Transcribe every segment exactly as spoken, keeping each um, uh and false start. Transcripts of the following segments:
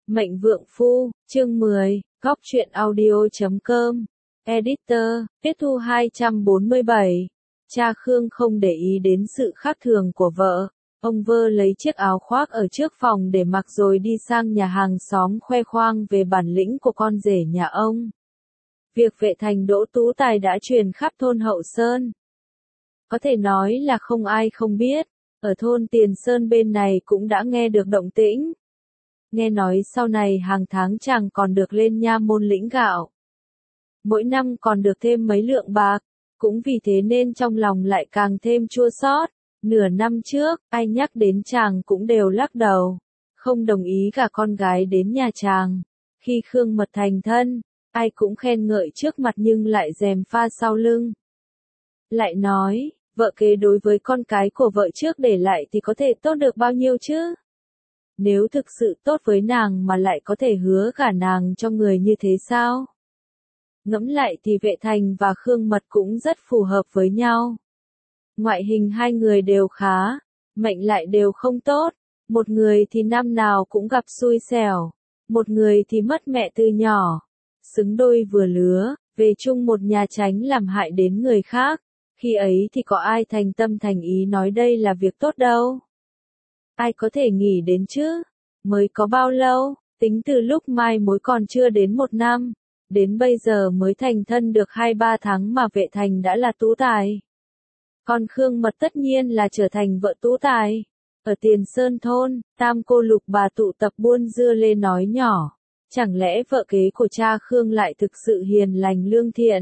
Mệnh Vượng Phu, chương mười, góc truyện audio.com, Editor, tiết thu hai trăm bốn mươi bảy. Cha Khương không để ý đến sự khác thường của vợ. Ông vơ lấy chiếc áo khoác ở trước phòng để mặc rồi đi sang nhà hàng xóm khoe khoang về bản lĩnh của con rể nhà ông. Việc Vệ Thành Đỗ Tú Tài đã truyền khắp thôn Hậu Sơn. Có thể nói là không ai không biết, ở thôn Tiền Sơn bên này cũng đã nghe được động tĩnh. Nghe nói sau này hàng tháng chàng còn được lên nha môn lĩnh gạo. Mỗi năm còn được thêm mấy lượng bạc, cũng vì thế nên trong lòng lại càng thêm chua xót. Nửa năm trước, ai nhắc đến chàng cũng đều lắc đầu, không đồng ý cả con gái đến nhà chàng. Khi Khương Mật thành thân, ai cũng khen ngợi trước mặt nhưng lại gièm pha sau lưng. Lại nói, vợ kế đối với con cái của vợ trước để lại thì có thể tốt được bao nhiêu chứ? Nếu thực sự tốt với nàng mà lại có thể hứa cả nàng cho người như thế sao? Ngẫm lại thì Vệ Thành và Khương Mật cũng rất phù hợp với nhau. Ngoại hình hai người đều khá, mệnh lại đều không tốt. Một người thì năm nào cũng gặp xui xẻo, một người thì mất mẹ từ nhỏ. Xứng đôi vừa lứa, về chung một nhà tránh làm hại đến người khác. Khi ấy thì có ai thành tâm thành ý nói đây là việc tốt đâu. Ai có thể nghĩ đến chứ? Mới có bao lâu, tính từ lúc mai mối còn chưa đến một năm, đến bây giờ mới thành thân được hai ba tháng mà Vệ Thành đã là tú tài. Còn Khương Mật tất nhiên là trở thành vợ tú tài. Ở Tiền Sơn thôn, tam cô lục bà tụ tập buôn dưa lê nói nhỏ. Chẳng lẽ vợ kế của cha Khương lại thực sự hiền lành lương thiện?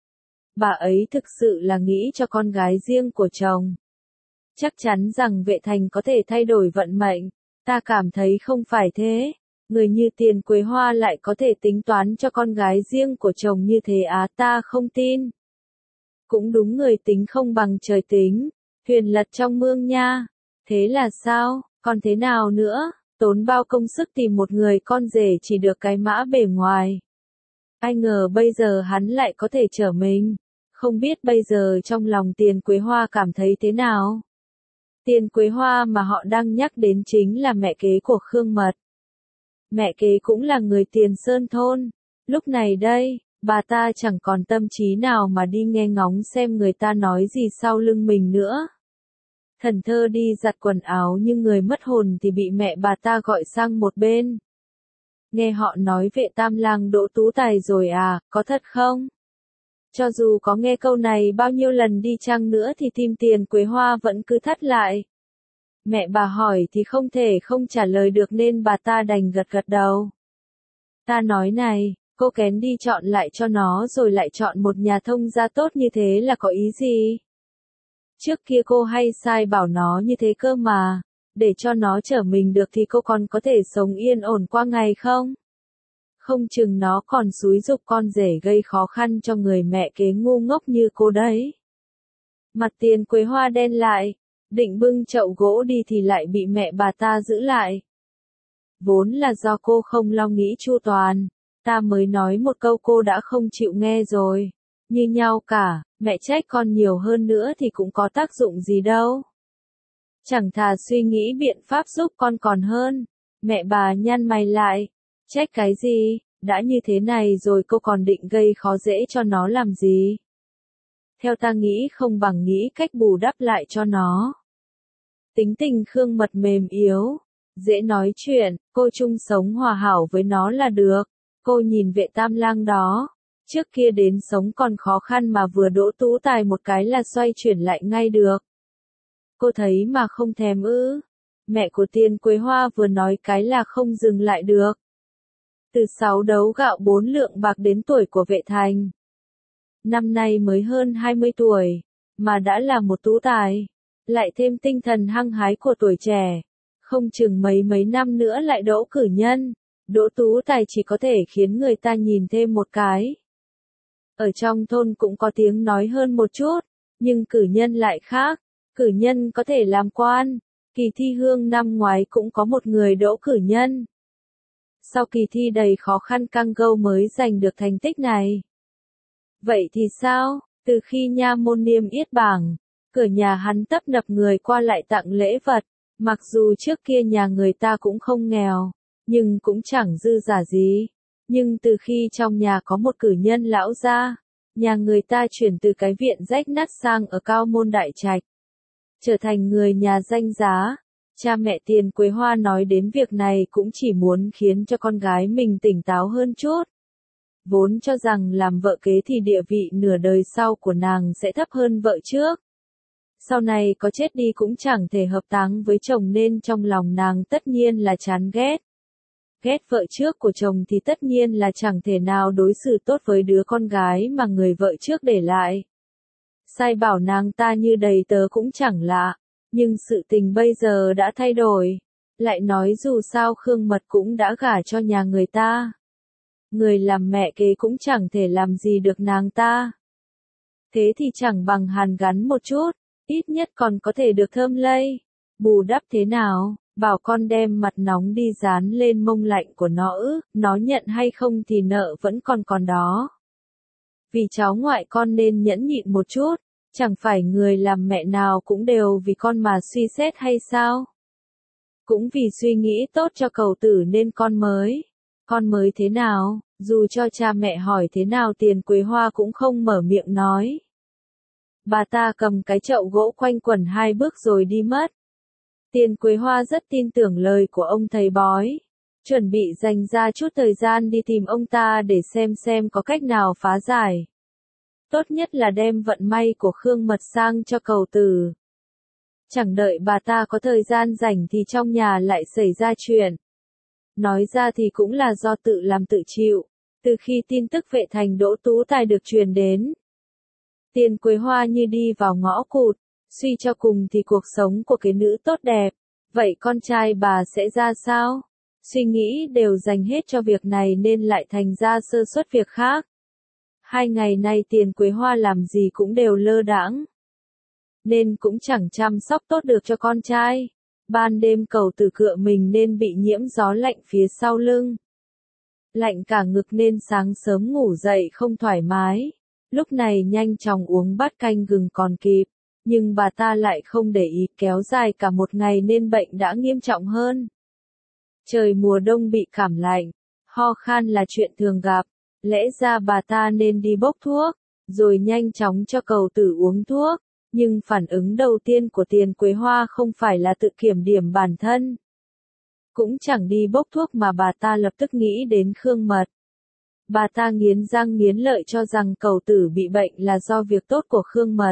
Bà ấy thực sự là nghĩ cho con gái riêng của chồng. Chắc chắn rằng Vệ Thành có thể thay đổi vận mệnh. Ta cảm thấy không phải thế. Người như Tiền Quế Hoa lại có thể tính toán cho con gái riêng của chồng như thế á, ta không tin. Cũng đúng, người tính không bằng trời tính. Thuyền lật trong mương nha. Thế là sao, còn thế nào nữa? Tốn bao công sức tìm một người con rể chỉ được cái mã bề ngoài. Ai ngờ bây giờ hắn lại có thể trở mình. Không biết bây giờ trong lòng Tiền Quế Hoa cảm thấy thế nào? Tiền Quế Hoa mà họ đang nhắc đến chính là mẹ kế của Khương Mật. Mẹ kế cũng là người Tiền Sơn thôn. Lúc này đây, bà ta chẳng còn tâm trí nào mà đi nghe ngóng xem người ta nói gì sau lưng mình nữa. Thần thơ đi giặt quần áo nhưng người mất hồn thì bị mẹ bà ta gọi sang một bên. Nghe họ nói Vệ Tam Lang Đỗ Tú Tài rồi à, có thật không? Cho dù có nghe câu này bao nhiêu lần đi chăng nữa thì tim Tiền Quế Hoa vẫn cứ thắt lại. Mẹ bà hỏi thì không thể không trả lời được nên bà ta đành gật gật đầu. Ta nói này, cô kén đi chọn lại cho nó rồi lại chọn một nhà thông gia tốt như thế là có ý gì? Trước kia cô hay sai bảo nó như thế cơ mà, để cho nó trở mình được thì cô còn có thể sống yên ổn qua ngày không? Không chừng nó còn xúi giục con rể gây khó khăn cho người mẹ kế ngu ngốc như cô đấy. Mặt Tiền Quế Hoa đen lại, định bưng chậu gỗ đi thì lại bị mẹ bà ta giữ lại. Vốn là do cô không lo nghĩ chu toàn, ta mới nói một câu cô đã không chịu nghe rồi. Như nhau cả, mẹ trách con nhiều hơn nữa thì cũng có tác dụng gì đâu. Chẳng thà suy nghĩ biện pháp giúp con còn hơn. Mẹ bà nhăn mày lại, trách cái gì, đã như thế này rồi cô còn định gây khó dễ cho nó làm gì? Theo ta nghĩ không bằng nghĩ cách bù đắp lại cho nó. Tính tình Khương Mật mềm yếu, dễ nói chuyện, cô chung sống hòa hảo với nó là được. Cô nhìn Vệ Tam Lang đó, trước kia đến sống còn khó khăn mà vừa đỗ tú tài một cái là xoay chuyển lại ngay được. Cô thấy mà không thèm ư? Mẹ của Tiền Quế Hoa vừa nói cái là không dừng lại được. Từ sáu đấu gạo bốn lượng bạc đến tuổi của Vệ Thành. Năm nay mới hơn hai mươi tuổi, mà đã là một tú tài. Lại thêm tinh thần hăng hái của tuổi trẻ. Không chừng mấy mấy năm nữa lại đỗ cử nhân. Đỗ tú tài chỉ có thể khiến người ta nhìn thêm một cái. Ở trong thôn cũng có tiếng nói hơn một chút, nhưng cử nhân lại khác. Cử nhân có thể làm quan. Kỳ thi hương năm ngoái cũng có một người đỗ cử nhân. Sau kỳ thi đầy khó khăn căng gâu mới giành được thành tích này. Vậy thì sao? Từ khi nha môn niêm yết bảng, cửa nhà hắn tấp nập người qua lại tặng lễ vật. Mặc dù trước kia nhà người ta cũng không nghèo, nhưng cũng chẳng dư giả gì. Nhưng từ khi trong nhà có một cử nhân lão gia, nhà người ta chuyển từ cái viện rách nát sang ở Cao Môn Đại Trạch, trở thành người nhà danh giá. Cha mẹ Tiền Quế Hoa nói đến việc này cũng chỉ muốn khiến cho con gái mình tỉnh táo hơn chút. Vốn cho rằng làm vợ kế thì địa vị nửa đời sau của nàng sẽ thấp hơn vợ trước. Sau này có chết đi cũng chẳng thể hợp táng với chồng nên trong lòng nàng tất nhiên là chán ghét. Ghét vợ trước của chồng thì tất nhiên là chẳng thể nào đối xử tốt với đứa con gái mà người vợ trước để lại. Sai bảo nàng ta như đầy tớ cũng chẳng lạ, nhưng sự tình bây giờ đã thay đổi. Lại nói dù sao Khương Mật cũng đã gả cho nhà người ta. Người làm mẹ kế cũng chẳng thể làm gì được nàng ta. Thế thì chẳng bằng hàn gắn một chút, ít nhất còn có thể được thơm lây. Bù đắp thế nào, bảo con đem mặt nóng đi dán lên mông lạnh của nó ư, nó nhận hay không thì nợ vẫn còn còn đó. Vì cháu ngoại con nên nhẫn nhịn một chút, chẳng phải người làm mẹ nào cũng đều vì con mà suy xét hay sao? Cũng vì suy nghĩ tốt cho cậu tử nên con mới. Con mới thế nào, dù cho cha mẹ hỏi thế nào Tiền Quế Hoa cũng không mở miệng nói. Bà ta cầm cái chậu gỗ quanh quẩn hai bước rồi đi mất. Tiền Quế Hoa rất tin tưởng lời của ông thầy bói, chuẩn bị dành ra chút thời gian đi tìm ông ta để xem xem có cách nào phá giải. Tốt nhất là đem vận may của Khương Mật sang cho cậu tử. Chẳng đợi bà ta có thời gian rảnh thì trong nhà lại xảy ra chuyện. Nói ra thì cũng là do tự làm tự chịu, từ khi tin tức vệ thành Đỗ Tú Tài được truyền đến. Tiền Quế Hoa như đi vào ngõ cụt, suy cho cùng thì cuộc sống của cái nữ tốt đẹp, vậy con trai bà sẽ ra sao? Suy nghĩ đều dành hết cho việc này nên lại thành ra sơ suất việc khác. Hai ngày nay Tiền Quế Hoa làm gì cũng đều lơ đãng, nên cũng chẳng chăm sóc tốt được cho con trai. Ban đêm cậu tử cựa mình nên bị nhiễm gió lạnh phía sau lưng. Lạnh cả ngực nên sáng sớm ngủ dậy không thoải mái. Lúc này nhanh chóng uống bát canh gừng còn kịp, nhưng bà ta lại không để ý, kéo dài cả một ngày nên bệnh đã nghiêm trọng hơn. Trời mùa đông bị cảm lạnh, ho khan là chuyện thường gặp, lẽ ra bà ta nên đi bốc thuốc, rồi nhanh chóng cho cậu tử uống thuốc. Nhưng phản ứng đầu tiên của Tiền Quế Hoa không phải là tự kiểm điểm bản thân. Cũng chẳng đi bốc thuốc mà bà ta lập tức nghĩ đến Khương Mật. Bà ta nghiến răng nghiến lợi cho rằng cậu tử bị bệnh là do việc tốt của Khương Mật.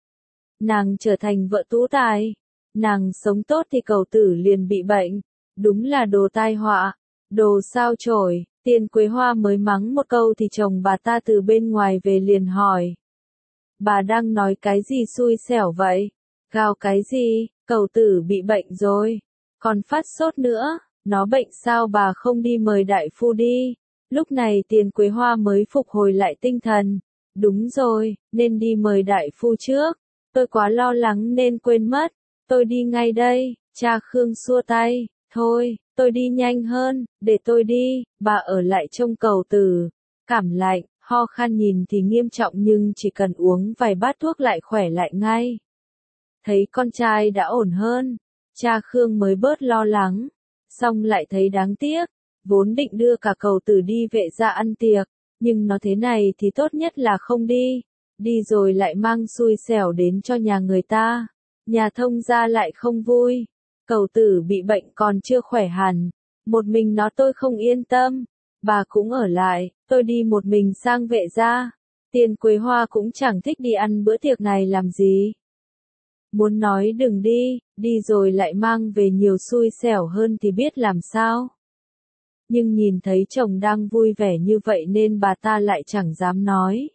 Nàng trở thành vợ Tú Tài, nàng sống tốt thì cậu tử liền bị bệnh, đúng là đồ tai họa, đồ sao chổi. Tiền Quế Hoa mới mắng một câu thì chồng bà ta từ bên ngoài về liền hỏi. Bà đang nói cái gì xui xẻo vậy? Gào cái gì? Cậu tử bị bệnh rồi. Còn phát sốt nữa. Nó bệnh sao bà không đi mời đại phu đi? Lúc này Tiền Quế Hoa mới phục hồi lại tinh thần. Đúng rồi, nên đi mời đại phu trước. Tôi quá lo lắng nên quên mất. Tôi đi ngay đây. Cha Khương xua tay. Thôi, tôi đi nhanh hơn. Để tôi đi. Bà ở lại trông cậu tử. Cảm lạnh. Ho khan nhìn thì nghiêm trọng nhưng chỉ cần uống vài bát thuốc lại khỏe lại ngay. Thấy con trai đã ổn hơn, cha Khương mới bớt lo lắng, xong lại thấy đáng tiếc, vốn định đưa cả cậu tử đi vệ gia ăn tiệc, nhưng nó thế này thì tốt nhất là không đi, đi rồi lại mang xui xẻo đến cho nhà người ta, nhà thông gia lại không vui, cậu tử bị bệnh còn chưa khỏe hẳn, một mình nó tôi không yên tâm. Bà cũng ở lại, tôi đi một mình sang vệ gia. Tiền Quế Hoa cũng chẳng thích đi ăn bữa tiệc này làm gì. Muốn nói đừng đi, đi rồi lại mang về nhiều xui xẻo hơn thì biết làm sao. Nhưng nhìn thấy chồng đang vui vẻ như vậy nên bà ta lại chẳng dám nói.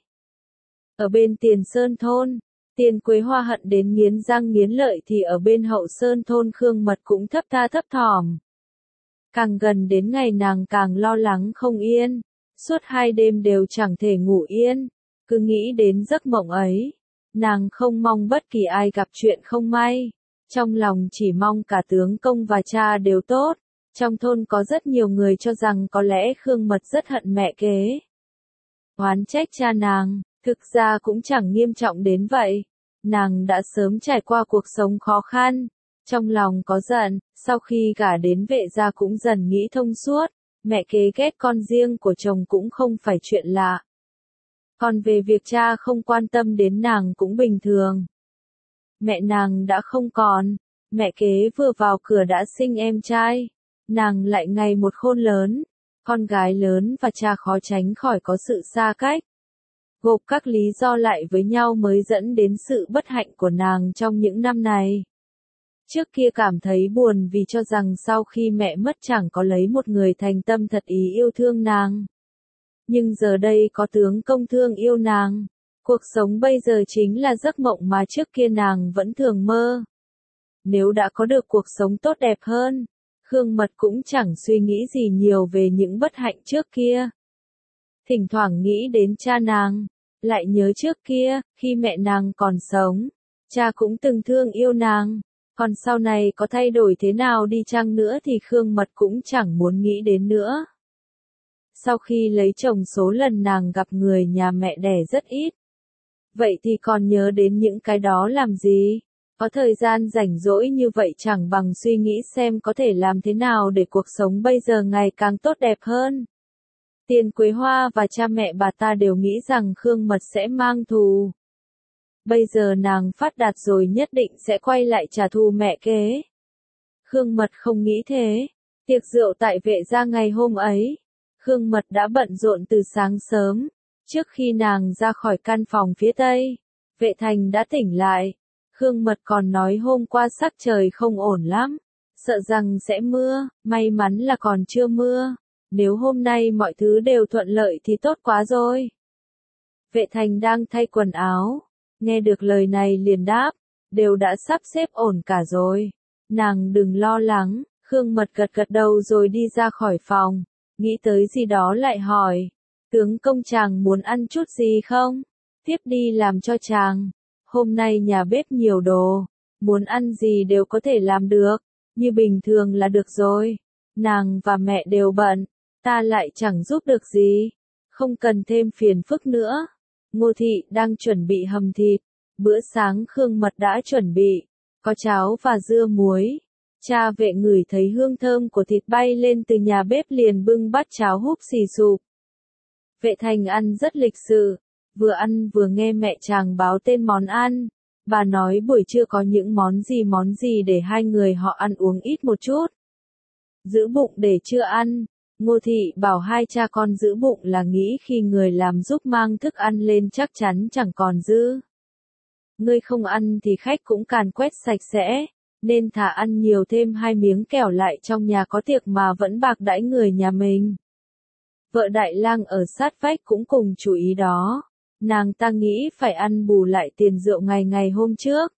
Ở bên Tiền Sơn thôn, Tiền Quế Hoa hận đến nghiến răng nghiến lợi thì ở bên Hậu Sơn thôn Khương Mật cũng thấp tha thấp thỏm. Càng gần đến ngày nàng càng lo lắng không yên, suốt hai đêm đều chẳng thể ngủ yên, cứ nghĩ đến giấc mộng ấy. Nàng không mong bất kỳ ai gặp chuyện không may, trong lòng chỉ mong cả tướng công và cha đều tốt. Trong thôn có rất nhiều người cho rằng có lẽ Khương Mật rất hận mẹ kế, oán trách cha nàng, thực ra cũng chẳng nghiêm trọng đến vậy. Nàng đã sớm trải qua cuộc sống khó khăn, Trong lòng có giận, sau khi gả đến Vệ gia cũng dần nghĩ thông suốt, mẹ kế ghét con riêng của chồng cũng không phải chuyện lạ. Còn về việc cha không quan tâm đến nàng cũng bình thường. Mẹ nàng đã không còn, mẹ kế vừa vào cửa đã sinh em trai, nàng lại ngày một khôn lớn, con gái lớn và cha khó tránh khỏi có sự xa cách. Gộp các lý do lại với nhau mới dẫn đến sự bất hạnh của nàng trong những năm này. Trước kia cảm thấy buồn vì cho rằng sau khi mẹ mất chẳng có lấy một người thành tâm thật ý yêu thương nàng. Nhưng giờ đây có tướng công thương yêu nàng. Cuộc sống bây giờ chính là giấc mộng mà trước kia nàng vẫn thường mơ. Nếu đã có được cuộc sống tốt đẹp hơn, Khương Mật cũng chẳng suy nghĩ gì nhiều về những bất hạnh trước kia. Thỉnh thoảng nghĩ đến cha nàng, lại nhớ trước kia, khi mẹ nàng còn sống, cha cũng từng thương yêu nàng. Còn sau này có thay đổi thế nào đi chăng nữa thì Khương Mật cũng chẳng muốn nghĩ đến nữa. Sau khi lấy chồng số lần nàng gặp người nhà mẹ đẻ rất ít. Vậy thì còn nhớ đến những cái đó làm gì? Có thời gian rảnh rỗi như vậy chẳng bằng suy nghĩ xem có thể làm thế nào để cuộc sống bây giờ ngày càng tốt đẹp hơn. Tiền Quế Hoa và cha mẹ bà ta đều nghĩ rằng Khương Mật sẽ mang thù. Bây giờ nàng phát đạt rồi nhất định sẽ quay lại trả thù mẹ kế. Khương Mật không nghĩ thế. Tiệc rượu tại Vệ gia ngày hôm ấy, Khương Mật đã bận rộn từ sáng sớm. Trước khi nàng ra khỏi căn phòng phía tây, Vệ Thành đã tỉnh lại. Khương Mật còn nói hôm qua sắc trời không ổn lắm, sợ rằng sẽ mưa, may mắn là còn chưa mưa. Nếu hôm nay mọi thứ đều thuận lợi thì tốt quá rồi. Vệ Thành đang thay quần áo, nghe được lời này liền đáp, đều đã sắp xếp ổn cả rồi. Nàng đừng lo lắng. Khương Mật gật gật đầu rồi đi ra khỏi phòng, nghĩ tới gì đó lại hỏi, tướng công chàng muốn ăn chút gì không? Tiếp đi làm cho chàng. Hôm nay nhà bếp nhiều đồ, muốn ăn gì đều có thể làm được, như bình thường là được rồi. Nàng và mẹ đều bận, ta lại chẳng giúp được gì, không cần thêm phiền phức nữa. Ngô Thị đang chuẩn bị hầm thịt, bữa sáng Khương Mật đã chuẩn bị, có cháo và dưa muối. Cha Vệ ngửi thấy hương thơm của thịt bay lên từ nhà bếp liền bưng bát cháo húp xì sụp. Vệ Thành ăn rất lịch sự, vừa ăn vừa nghe mẹ chàng báo tên món ăn. Bà nói buổi trưa có những món gì món gì để hai người họ ăn uống ít một chút. Giữ bụng để chưa ăn. Ngô Thị bảo hai cha con giữ bụng là nghĩ khi người làm giúp mang thức ăn lên chắc chắn chẳng còn dư. Ngươi không ăn thì khách cũng càn quét sạch sẽ, nên thà ăn nhiều thêm hai miếng kẻo lại trong nhà có tiệc mà vẫn bạc đãi người nhà mình. Vợ Đại Lang ở sát vách cũng cùng chú ý đó. Nàng ta nghĩ phải ăn bù lại tiền rượu ngày ngày hôm trước.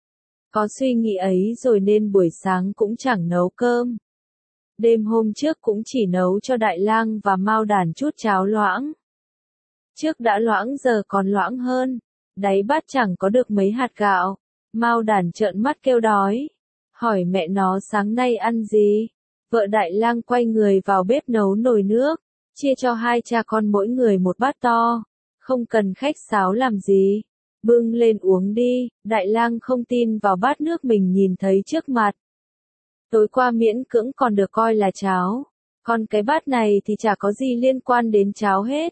Có suy nghĩ ấy rồi nên buổi sáng cũng chẳng nấu cơm. Đêm hôm trước cũng chỉ nấu cho Đại Lang và Mao Đản chút cháo loãng. Trước đã loãng giờ còn loãng hơn, đáy bát chẳng có được mấy hạt gạo. Mao Đản trợn mắt kêu đói, hỏi mẹ nó sáng nay ăn gì. Vợ Đại Lang quay người vào bếp nấu nồi nước, chia cho hai cha con mỗi người một bát to. Không cần khách sáo làm gì, bưng lên uống đi. Đại Lang không tin vào bát nước mình nhìn thấy trước mặt. Tối qua miễn cưỡng còn được coi là cháo, còn cái bát này thì chả có gì liên quan đến cháo hết.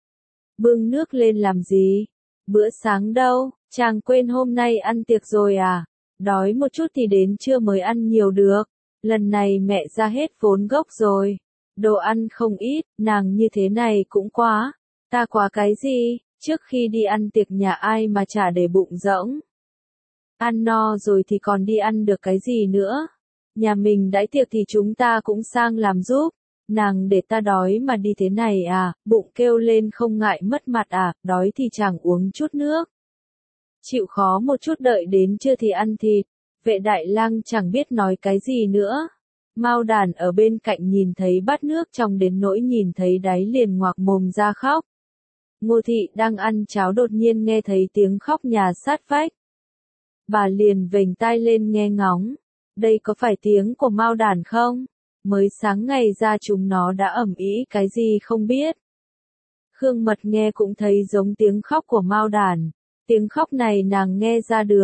Bưng nước lên làm gì? Bữa sáng đâu, chàng quên hôm nay ăn tiệc rồi à? Đói một chút thì đến trưa mới ăn nhiều được. Lần này mẹ ra hết vốn gốc rồi. Đồ ăn không ít, nàng như thế này cũng quá. Ta quá cái gì, trước khi đi ăn tiệc nhà ai mà chả để bụng rỗng. Ăn no rồi thì còn đi ăn được cái gì nữa. Nhà mình đãi tiệc thì chúng ta cũng sang làm giúp. Nàng để ta đói mà đi thế này à, bụng kêu lên không ngại mất mặt à, đói thì chẳng uống chút nước. Chịu khó một chút đợi đến trưa thì ăn thịt. Vệ Đại Lang chẳng biết nói cái gì nữa. Mao Đản ở bên cạnh nhìn thấy bát nước trong đến nỗi nhìn thấy đáy liền ngoạc mồm ra khóc. Ngô Thị đang ăn cháo đột nhiên nghe thấy tiếng khóc nhà sát vách. Bà liền vểnh tai lên nghe ngóng. Đây có phải tiếng của Mao Đản không? Mới sáng ngày ra chúng nó đã ầm ĩ cái gì không biết. Khương Mật nghe cũng thấy giống tiếng khóc của Mao Đản. Tiếng khóc này nàng nghe ra được,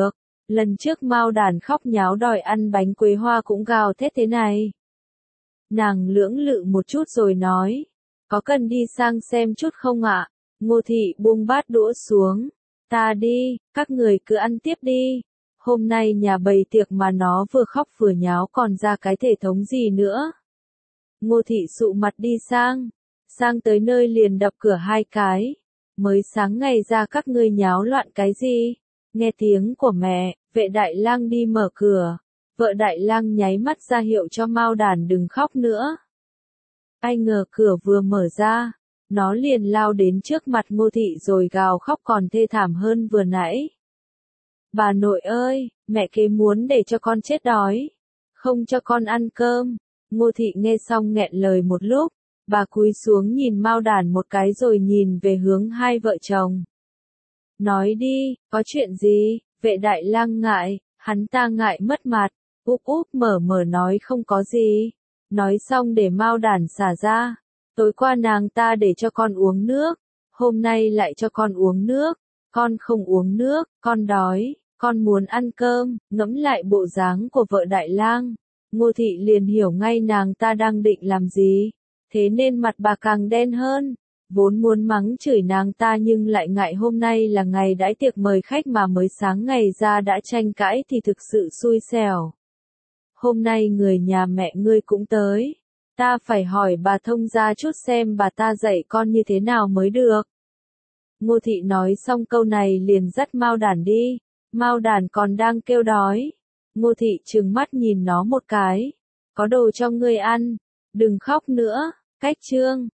Lần trước Mao Đản khóc nháo đòi ăn bánh quế hoa cũng gào thét thế này. Nàng lưỡng lự một chút rồi nói, có cần đi sang xem chút không ạ? Ngô Thị buông bát đũa xuống, ta đi, các người cứ ăn tiếp đi. Hôm nay nhà bày tiệc mà nó vừa khóc vừa nháo còn ra cái thể thống gì nữa. Ngô Thị sụ mặt đi sang, sang tới nơi liền đập cửa hai cái. Mới sáng ngày ra các ngươi nháo loạn cái gì? Nghe tiếng của mẹ, vệ đại lang đi mở cửa. Vợ đại lang nháy mắt ra hiệu cho Mao Đản đừng khóc nữa. Ai ngờ cửa vừa mở ra, nó liền lao đến trước mặt Ngô Thị rồi gào khóc còn thê thảm hơn vừa nãy. Bà nội ơi, mẹ kế muốn để cho con chết đói, không cho con ăn cơm. Ngô Thị nghe xong nghẹn lời một lúc, bà cúi xuống nhìn Mao Đản một cái rồi nhìn về hướng hai vợ chồng. Nói đi, có chuyện gì? Vệ đại lang ngại, hắn ta ngại mất mặt, úp úp mở mở nói không có gì. Nói xong để Mao Đản xả ra, tối qua nàng ta để cho con uống nước, hôm nay lại cho con uống nước, con không uống nước, con đói, con muốn ăn cơm. Ngẫm lại bộ dáng của vợ đại lang, Ngô Thị liền hiểu ngay nàng ta đang định làm gì, thế nên mặt bà càng đen hơn. Vốn muốn mắng chửi nàng ta nhưng lại ngại hôm nay là ngày đãi tiệc mời khách mà mới sáng ngày ra đã tranh cãi thì thực sự xui xẻo. Hôm nay người nhà mẹ ngươi cũng tới, ta phải hỏi bà thông gia chút xem bà ta dạy con như thế nào mới được. Ngô Thị nói xong câu này liền dắt Mao Đản đi, Mao Đản còn đang kêu đói. Ngô Thị trừng mắt nhìn nó một cái, có đồ cho ngươi ăn, đừng khóc nữa. Cách chương